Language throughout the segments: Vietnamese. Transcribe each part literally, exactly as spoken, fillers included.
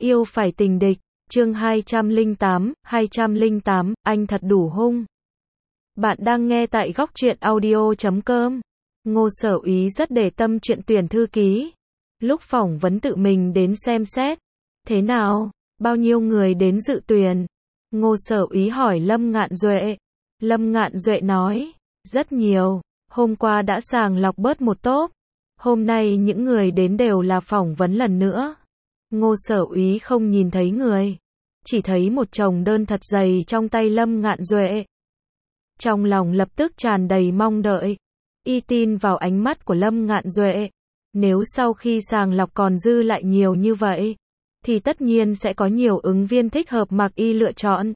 Yêu phải tình địch, chương hai trăm lẻ tám, hai trăm lẻ tám, anh thật đủ hung. Bạn đang nghe tại góc truyện audio chấm com. Ngô Sở Úy rất để tâm chuyện tuyển thư ký. Lúc phỏng vấn tự mình đến xem xét. Thế nào? Bao nhiêu người đến dự tuyển? Ngô Sở Úy hỏi Lâm Ngạn Duệ. Lâm Ngạn Duệ nói, rất nhiều. Hôm qua đã sàng lọc bớt một tốp. Hôm nay những người đến đều là phỏng vấn lần nữa. Ngô Sở Úy không nhìn thấy người, chỉ thấy một chồng đơn thật dày trong tay Lâm Ngạn Duệ. Trong lòng lập tức tràn đầy mong đợi, y tin vào ánh mắt của Lâm Ngạn Duệ. Nếu sau khi sàng lọc còn dư lại nhiều như vậy, thì tất nhiên sẽ có nhiều ứng viên thích hợp mặc y lựa chọn.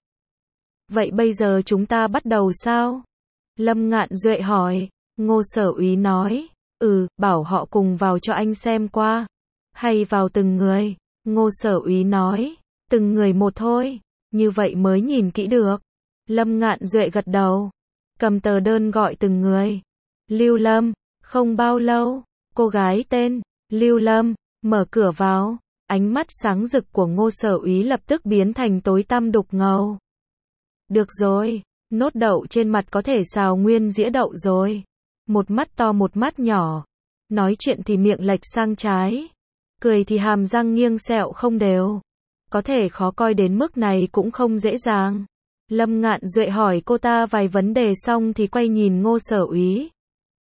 Vậy bây giờ chúng ta bắt đầu sao? Lâm Ngạn Duệ hỏi. Ngô Sở Úy nói, ừ, bảo họ cùng vào cho anh xem qua. Hay vào từng người? Ngô Sở Úy nói, từng người một thôi, như vậy mới nhìn kỹ được. Lâm Ngạn Duệ gật đầu, cầm tờ đơn gọi từng người. Lưu Lâm, không bao lâu, cô gái tên Lưu Lâm mở cửa vào, ánh mắt sáng rực của Ngô Sở Úy lập tức biến thành tối tăm đục ngầu. Được rồi, nốt đậu trên mặt có thể xào nguyên dĩa đậu rồi. Một mắt to một mắt nhỏ, nói chuyện thì miệng lệch sang trái, cười thì hàm răng nghiêng sẹo không đều. Có thể khó coi đến mức này cũng không dễ dàng. Lâm Ngạn Duệ hỏi cô ta vài vấn đề xong thì quay nhìn Ngô Sở Úy.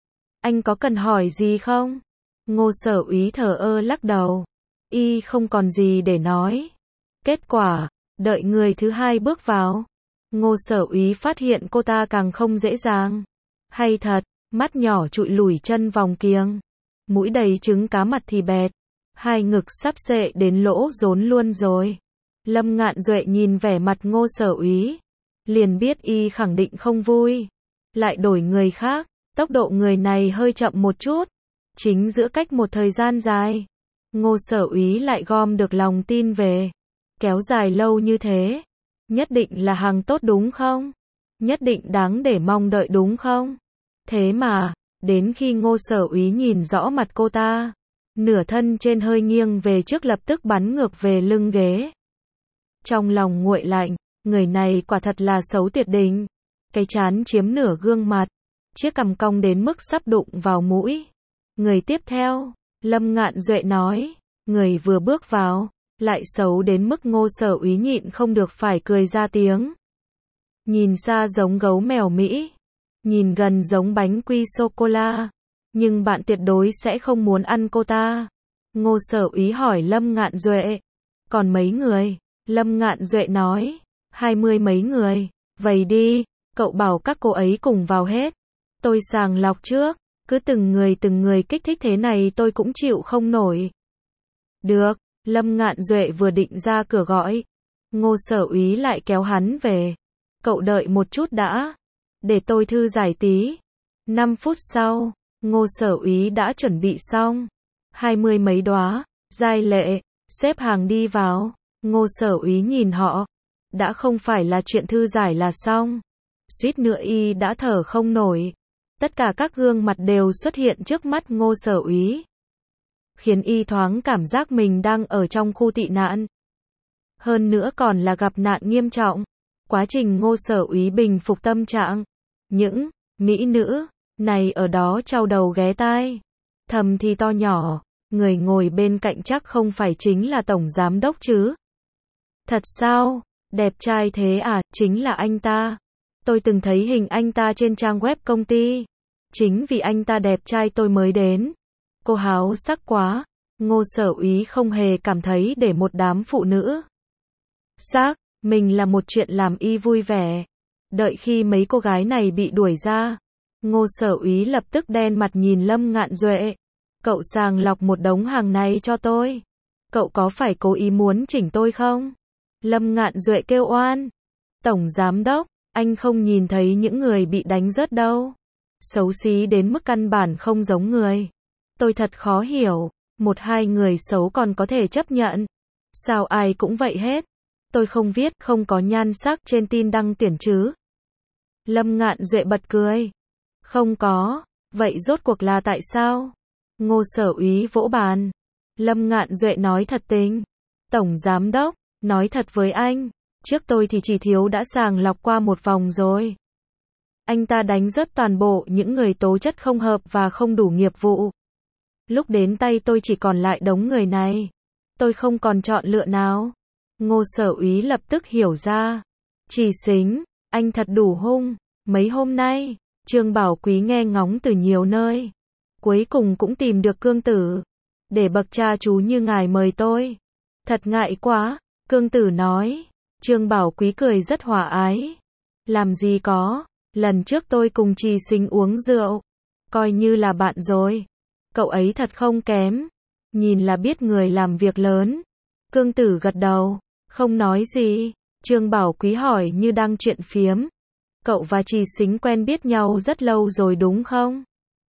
Anh có cần hỏi gì không? Ngô Sở Úy thờ ơ lắc đầu. Y không còn gì để nói. Kết quả, đợi người thứ hai bước vào. Ngô Sở Úy phát hiện cô ta càng không dễ dàng. Hay thật, mắt nhỏ trụi lủi chân vòng kiếng. Mũi đầy trứng cá mặt thì bẹt. Hai ngực sắp xệ đến lỗ rốn luôn rồi. Lâm Ngạn Duệ nhìn vẻ mặt Ngô Sở Úy, liền biết y khẳng định không vui. Lại đổi người khác, tốc độ người này hơi chậm một chút. Chính giữa cách một thời gian dài, Ngô Sở Úy lại gom được lòng tin về. Kéo dài lâu như thế, nhất định là hàng tốt đúng không? Nhất định đáng để mong đợi đúng không? Thế mà, đến khi Ngô Sở Úy nhìn rõ mặt cô ta, nửa thân trên hơi nghiêng về trước lập tức bắn ngược về lưng ghế. Trong lòng nguội lạnh, người này quả thật là xấu tuyệt đỉnh. Cái trán chiếm nửa gương mặt, chiếc cằm cong đến mức sắp đụng vào mũi. Người tiếp theo, Lâm Ngạn Duệ nói, người vừa bước vào, lại xấu đến mức Ngô Sở Úy nhịn không được phải cười ra tiếng. Nhìn xa giống gấu mèo Mỹ, nhìn gần giống bánh quy sô-cô-la, nhưng bạn tuyệt đối sẽ không muốn ăn cô ta. Ngô Sở Úy hỏi Lâm Ngạn Duệ, còn mấy người? Lâm Ngạn Duệ nói, hai mươi mấy người. Vậy đi, cậu bảo các cô ấy cùng vào hết. Tôi sàng lọc trước, cứ từng người từng người kích thích thế này tôi cũng chịu không nổi. Được, Lâm Ngạn Duệ vừa định ra cửa gọi, Ngô Sở Úy lại kéo hắn về. Cậu đợi một chút đã, để tôi thư giải tí. Năm phút sau, Ngô Sở Úy đã chuẩn bị xong. Hai mươi mấy đóa, giai lệ, xếp hàng đi vào. Ngô Sở Úy nhìn họ, đã không phải là chuyện thư giải là xong. Suýt nữa y đã thở không nổi. Tất cả các gương mặt đều xuất hiện trước mắt Ngô Sở Úy, khiến y thoáng cảm giác mình đang ở trong khu tị nạn. Hơn nữa còn là gặp nạn nghiêm trọng. Quá trình Ngô Sở Úy bình phục tâm trạng, những mỹ nữ này ở đó chau đầu ghé tai, thầm thì to nhỏ, người ngồi bên cạnh chắc không phải chính là tổng giám đốc chứ. Thật sao? Đẹp trai thế à? Chính là anh ta. Tôi từng thấy hình anh ta trên trang web công ty. Chính vì anh ta đẹp trai tôi mới đến. Cô háo sắc quá. Ngô Sở Úy không hề cảm thấy để một đám phụ nữ sắc mình là một chuyện làm y vui vẻ. Đợi khi mấy cô gái này bị đuổi ra, Ngô Sở Úy lập tức đen mặt nhìn Lâm Ngạn Duệ. Cậu sàng lọc một đống hàng này cho tôi. Cậu có phải cố ý muốn chỉnh tôi không? Lâm Ngạn Duệ kêu oan. Tổng giám đốc, anh không nhìn thấy những người bị đánh rớt đâu. Xấu xí đến mức căn bản không giống người. Tôi thật khó hiểu, một hai người xấu còn có thể chấp nhận. Sao ai cũng vậy hết? Tôi không viết không có nhan sắc trên tin đăng tuyển chứ? Lâm Ngạn Duệ bật cười. Không có, vậy rốt cuộc là tại sao? Ngô Sở Úy vỗ bàn. Lâm Ngạn Duệ nói thật tình. Tổng Giám Đốc, nói thật với anh, trước tôi thì chỉ thiếu đã sàng lọc qua một vòng rồi. Anh ta đánh rớt toàn bộ những người tố chất không hợp và không đủ nghiệp vụ. Lúc đến tay tôi chỉ còn lại đống người này. Tôi không còn chọn lựa nào. Ngô Sở Úy lập tức hiểu ra. Trì Xính, anh thật đủ hung. Mấy hôm nay, Trương Bảo Quý nghe ngóng từ nhiều nơi. Cuối cùng cũng tìm được Cương Tử. Để bậc cha chú như ngài mời tôi. Thật ngại quá, Cương Tử nói. Trương Bảo Quý cười rất hòa ái. Làm gì có, lần trước tôi cùng Trì Xính uống rượu. Coi như là bạn rồi. Cậu ấy thật không kém. Nhìn là biết người làm việc lớn. Cương Tử gật đầu, không nói gì. Trương Bảo Quý hỏi như đang chuyện phiếm. Cậu và Trì Xính quen biết nhau rất lâu rồi đúng không?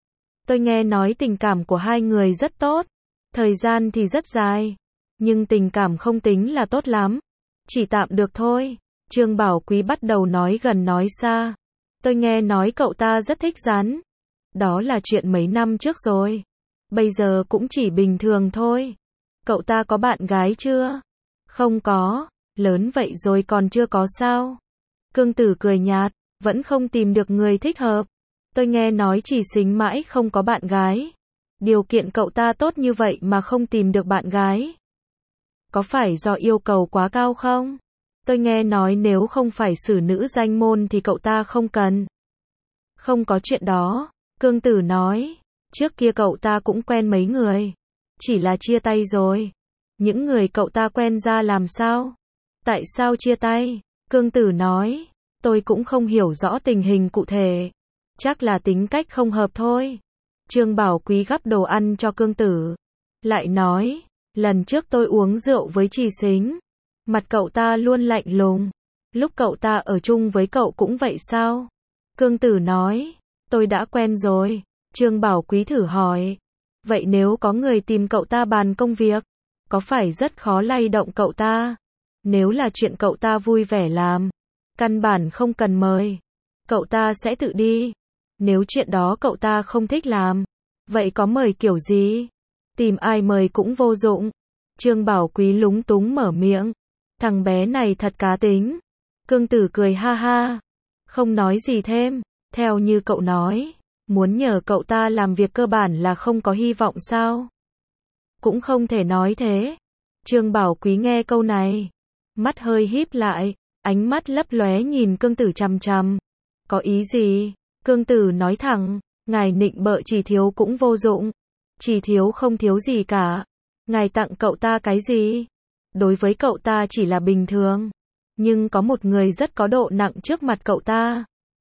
Tôi nghe nói tình cảm của hai người rất tốt. Thời gian thì rất dài. Nhưng tình cảm không tính là tốt lắm. Chỉ tạm được thôi. Trương Bảo Quý bắt đầu nói gần nói xa. Tôi nghe nói cậu ta rất thích rắn. Đó là chuyện mấy năm trước rồi. Bây giờ cũng chỉ bình thường thôi. Cậu ta có bạn gái chưa? Không có. Lớn vậy rồi còn chưa có sao? Cương Tử cười nhạt. Vẫn không tìm được người thích hợp. Tôi nghe nói Trì Xính mãi không có bạn gái. Điều kiện cậu ta tốt như vậy mà không tìm được bạn gái. Có phải do yêu cầu quá cao không? Tôi nghe nói nếu không phải xử nữ danh môn thì cậu ta không cần. Không có chuyện đó. Cương Tử nói. Trước kia cậu ta cũng quen mấy người. Chỉ là chia tay rồi. Những người cậu ta quen ra làm sao? Tại sao chia tay? Cương Tử nói. Tôi cũng không hiểu rõ tình hình cụ thể. Chắc là tính cách không hợp thôi. Trương Bảo Quý gắp đồ ăn cho Cương Tử. Lại nói. Lần trước tôi uống rượu với Trì Xính. Mặt cậu ta luôn lạnh lùng. Lúc cậu ta ở chung với cậu cũng vậy sao? Cương Tử nói. Tôi đã quen rồi. Trương Bảo Quý thử hỏi. Vậy nếu có người tìm cậu ta bàn công việc, có phải rất khó lay động cậu ta? Nếu là chuyện cậu ta vui vẻ làm, căn bản không cần mời. Cậu ta sẽ tự đi. Nếu chuyện đó cậu ta không thích làm, vậy có mời kiểu gì? Tìm ai mời cũng vô dụng. Trương Bảo Quý lúng túng mở miệng. Thằng bé này thật cá tính. Cương Tử cười ha ha. Không nói gì thêm. Theo như cậu nói, muốn nhờ cậu ta làm việc cơ bản là không có hy vọng sao? Cũng không thể nói thế. Trương Bảo Quý nghe câu này, mắt hơi híp lại, ánh mắt lấp lóe nhìn Cương Tử chằm chằm. Có ý gì? Cương Tử nói thẳng, ngài nịnh bợ Trì thiếu cũng vô dụng. Trì thiếu không thiếu gì cả. Ngài tặng cậu ta cái gì? Đối với cậu ta chỉ là bình thường. Nhưng có một người rất có độ nặng trước mặt cậu ta.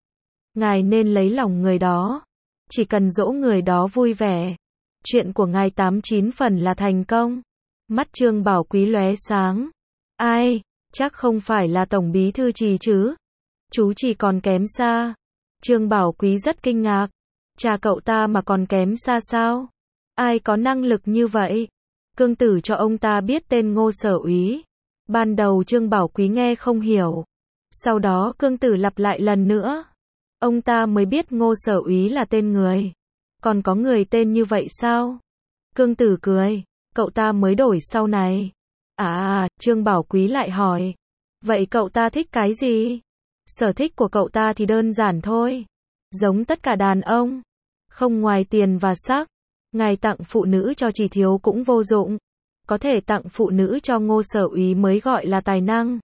Ngài nên lấy lòng người đó. Chỉ cần dỗ người đó vui vẻ. Chuyện của ngài tám chín phần là thành công. Mắt Trương Bảo Quý lóe sáng. Ai? Chắc không phải là Tổng Bí Thư Trì chứ? Chú chỉ còn kém xa. Trương Bảo Quý rất kinh ngạc. Cha cậu ta mà còn kém xa sao? Ai có năng lực như vậy? Cương Tử cho ông ta biết tên Ngô Sở Úy. Ban đầu Trương Bảo Quý nghe không hiểu. Sau đó Cương Tử lặp lại lần nữa. Ông ta mới biết Ngô Sở Úy là tên người. Còn có người tên như vậy sao? Cương Tử cười. Cậu ta mới đổi sau này. À à, Trương Bảo Quý lại hỏi. Vậy cậu ta thích cái gì? Sở thích của cậu ta thì đơn giản thôi. Giống tất cả đàn ông. Không ngoài tiền và sắc. Ngài tặng phụ nữ cho Trì thiếu cũng vô dụng. Có thể tặng phụ nữ cho Ngô Sở Úy mới gọi là tài năng.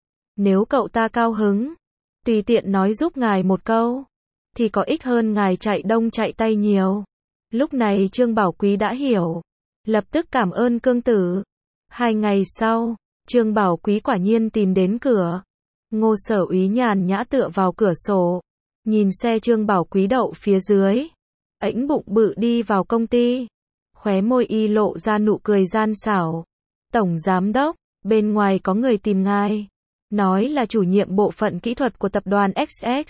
Nếu cậu ta cao hứng, tùy tiện nói giúp ngài một câu, thì có ích hơn ngài chạy đông chạy tây nhiều. Lúc này Trương Bảo Quý đã hiểu. Lập tức cảm ơn Cương Tử. Hai ngày sau, Trương Bảo Quý quả nhiên tìm đến cửa. Ngô Sở Úy nhàn nhã tựa vào cửa sổ. Nhìn xe Trương Bảo Quý đậu phía dưới. Ẵnh bụng bự đi vào công ty. Khóe môi y lộ ra nụ cười gian xảo. Tổng Giám Đốc, bên ngoài có người tìm ngài. Nói là chủ nhiệm bộ phận kỹ thuật của tập đoàn ích ích.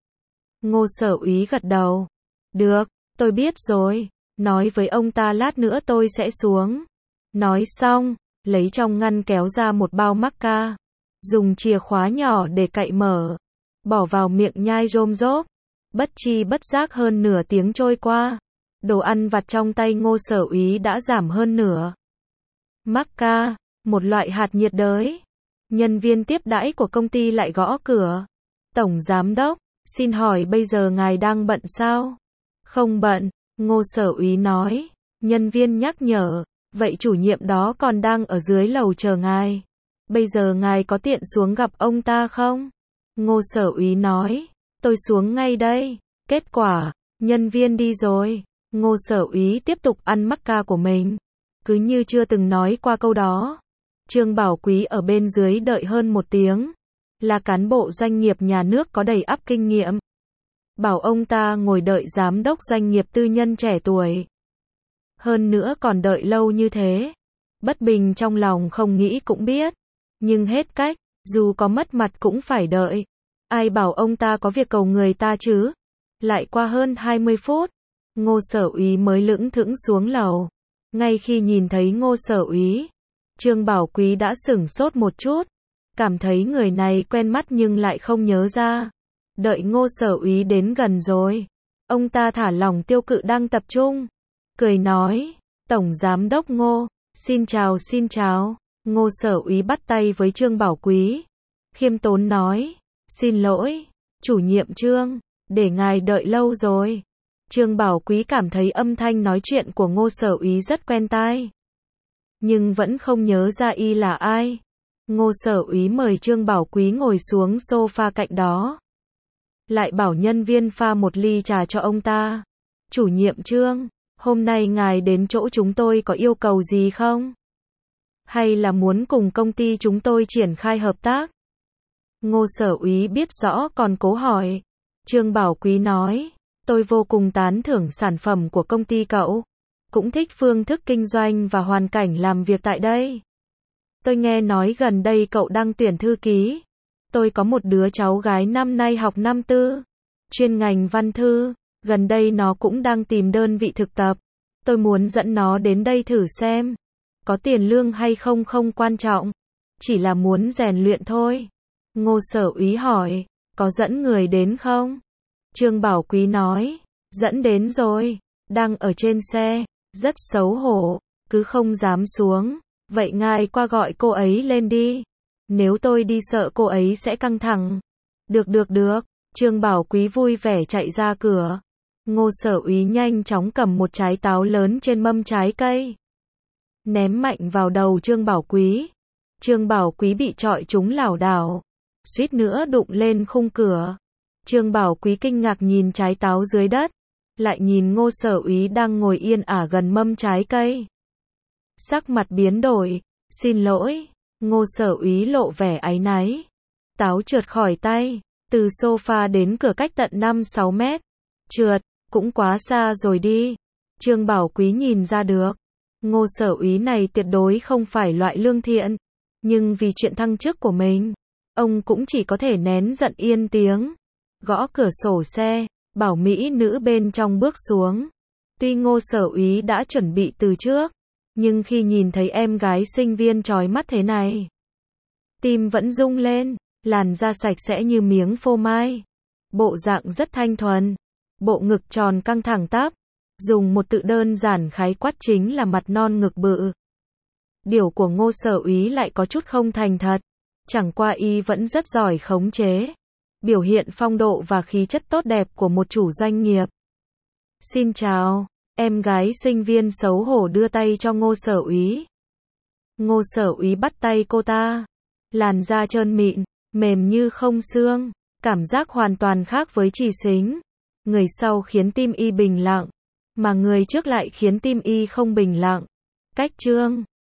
Ngô Sở Úy gật đầu. Được, tôi biết rồi. Nói với ông ta lát nữa tôi sẽ xuống. Nói xong, lấy trong ngăn kéo ra một bao mắc ca. Dùng chìa khóa nhỏ để cậy mở. Bỏ vào miệng nhai rôm rốp. Bất chi bất giác hơn nửa tiếng trôi qua. Đồ ăn vặt trong tay Ngô Sở Úy đã giảm hơn nửa. Mắc ca, một loại hạt nhiệt đới. Nhân viên tiếp đãi của công ty lại gõ cửa. Tổng giám đốc, xin hỏi bây giờ ngài đang bận sao? Không bận, Ngô Sở Úy nói. Nhân viên nhắc nhở, vậy chủ nhiệm đó còn đang ở dưới lầu chờ ngài. Bây giờ ngài có tiện xuống gặp ông ta không? Ngô Sở Úy nói, tôi xuống ngay đây. Kết quả, nhân viên đi rồi. Ngô Sở Úy tiếp tục ăn mắc ca của mình. Cứ như chưa từng nói qua câu đó. Trương Bảo Quý ở bên dưới đợi hơn một tiếng. Là cán bộ doanh nghiệp nhà nước có đầy ắp kinh nghiệm. Bảo ông ta ngồi đợi giám đốc doanh nghiệp tư nhân trẻ tuổi. Hơn nữa còn đợi lâu như thế. Bất bình trong lòng không nghĩ cũng biết. Nhưng hết cách, dù có mất mặt cũng phải đợi. Ai bảo ông ta có việc cầu người ta chứ? Lại qua hơn hai mươi phút, Ngô Sở Úy mới lững thững xuống lầu. Ngay khi nhìn thấy Ngô Sở Úy, Trương Bảo Quý đã sửng sốt một chút. Cảm thấy người này quen mắt nhưng lại không nhớ ra. Đợi Ngô Sở Úy đến gần rồi. Ông ta thả lỏng tiêu cự đang tập trung. Cười nói, Tổng Giám đốc Ngô, xin chào xin chào. Ngô Sở Úy bắt tay với Trương Bảo Quý. Khiêm tốn nói, xin lỗi, chủ nhiệm Trương, để ngài đợi lâu rồi. Trương Bảo Quý cảm thấy âm thanh nói chuyện của Ngô Sở Úy rất quen tai. Nhưng vẫn không nhớ ra y là ai. Ngô Sở Úy mời Trương Bảo Quý ngồi xuống sofa cạnh đó. Lại bảo nhân viên pha một ly trà cho ông ta. Chủ nhiệm Trương, hôm nay ngài đến chỗ chúng tôi có yêu cầu gì không? Hay là muốn cùng công ty chúng tôi triển khai hợp tác? Ngô Sở Úy biết rõ còn cố hỏi. Trương Bảo Quý nói, tôi vô cùng tán thưởng sản phẩm của công ty cậu. Cũng thích phương thức kinh doanh và hoàn cảnh làm việc tại đây. Tôi nghe nói gần đây cậu đang tuyển thư ký. Tôi có một đứa cháu gái năm nay học năm tư, chuyên ngành văn thư. Gần đây nó cũng đang tìm đơn vị thực tập. Tôi muốn dẫn nó đến đây thử xem. Có tiền lương hay không không quan trọng. Chỉ là muốn rèn luyện thôi. Ngô Sở Úy hỏi, có dẫn người đến không? Trương Bảo Quý nói, dẫn đến rồi. Đang ở trên xe, rất xấu hổ, cứ không dám xuống. Vậy ngài qua gọi cô ấy lên đi. Nếu tôi đi sợ cô ấy sẽ căng thẳng. Được được được. Trương Bảo Quý vui vẻ chạy ra cửa. Ngô Sở Úy nhanh chóng cầm một trái táo lớn trên mâm trái cây. Ném mạnh vào đầu Trương Bảo Quý. Trương Bảo Quý bị chọi trúng lảo đảo. Suýt nữa đụng lên khung cửa. Trương Bảo Quý kinh ngạc nhìn trái táo dưới đất. Lại nhìn Ngô Sở Úy đang ngồi yên ả gần mâm trái cây. Sắc mặt biến đổi. Xin lỗi. Ngô Sở Úy lộ vẻ áy náy. Táo trượt khỏi tay. Từ sofa đến cửa cách tận năm sáu mét. Trượt, cũng quá xa rồi đi. Trương Bảo Quý nhìn ra được. Ngô Sở Úy này tuyệt đối không phải loại lương thiện. Nhưng vì chuyện thăng chức của mình, ông cũng chỉ có thể nén giận yên tiếng. Gõ cửa sổ xe, bảo mỹ nữ bên trong bước xuống. Tuy Ngô Sở Úy đã chuẩn bị từ trước, nhưng khi nhìn thấy em gái sinh viên chói mắt thế này, tim vẫn rung lên. Làn da sạch sẽ như miếng phô mai. Bộ dạng rất thanh thuần. Bộ ngực tròn căng thẳng tắp. Dùng một từ đơn giản khái quát chính là mặt non ngực bự. Điều của Ngô Sở Úy lại có chút không thành thật. Chẳng qua y vẫn rất giỏi khống chế. Biểu hiện phong độ và khí chất tốt đẹp của một chủ doanh nghiệp. Xin chào. Em gái sinh viên xấu hổ đưa tay cho Ngô Sở Úy. Ngô Sở Úy bắt tay cô ta. Làn da trơn mịn, mềm như không xương. Cảm giác hoàn toàn khác với Trì Xính. Người sau khiến tim y bình lặng. Mà người trước lại khiến tim y không bình lặng. Cách Trương